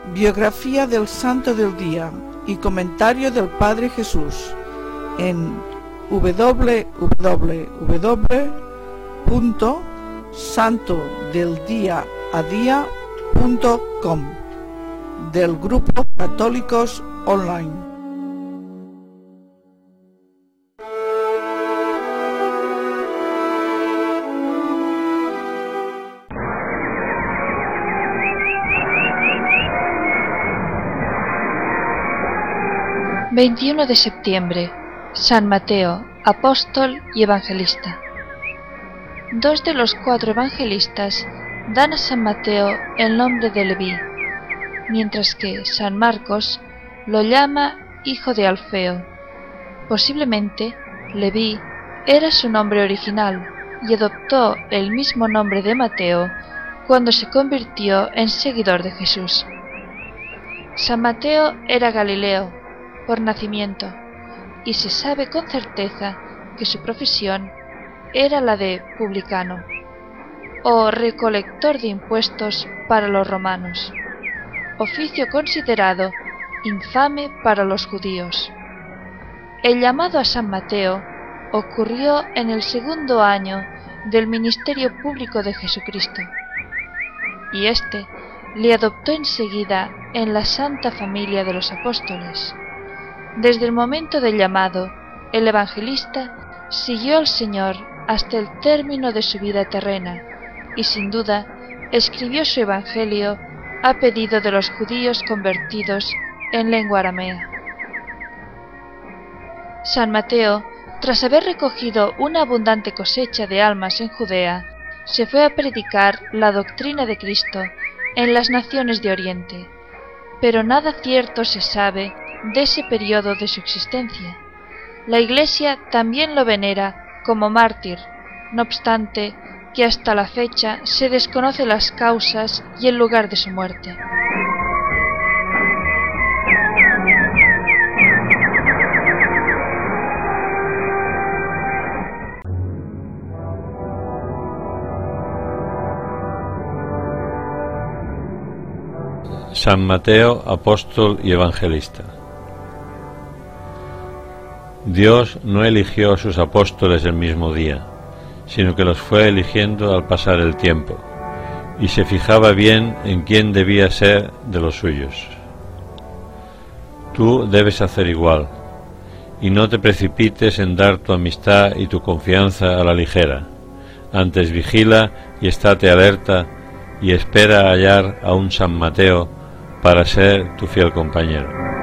Biografía del Santo del Día y comentario del Padre Jesús en www.santodeldiaadia.com del Grupo Católicos Online. ...21 de septiembre... San Mateo, apóstol y evangelista. Dos de los 4 evangelistas dan a San Mateo el nombre de Leví, mientras que San Marcos lo llama hijo de Alfeo. Posiblemente Leví era su nombre original y adoptó el mismo nombre de Mateo cuando se convirtió en seguidor de Jesús. San Mateo era galileo por nacimiento, y se sabe con certeza que su profesión era la de publicano, o recolector de impuestos para los romanos, oficio considerado infame para los judíos. El llamado a San Mateo ocurrió en el 2.º año del ministerio público de Jesucristo, y éste le adoptó enseguida en la santa familia de los apóstoles. Desde el momento del llamado, el evangelista siguió al Señor hasta el término de su vida terrena y sin duda escribió su evangelio a pedido de los judíos convertidos en lengua aramea. San Mateo, tras haber recogido una abundante cosecha de almas en Judea, se fue a predicar la doctrina de Cristo en las naciones de Oriente, pero nada cierto se sabe de ese periodo de su existencia. La Iglesia también lo venera como mártir, no obstante que hasta la fecha se desconocen las causas y el lugar de su muerte. San Mateo, apóstol y evangelista. Dios no eligió a sus apóstoles el mismo día, sino que los fue eligiendo al pasar el tiempo, y se fijaba bien en quién debía ser de los suyos. Tú debes hacer igual, y no te precipites en dar tu amistad y tu confianza a la ligera. Antes vigila y estate alerta, y espera hallar a un San Mateo para ser tu fiel compañero.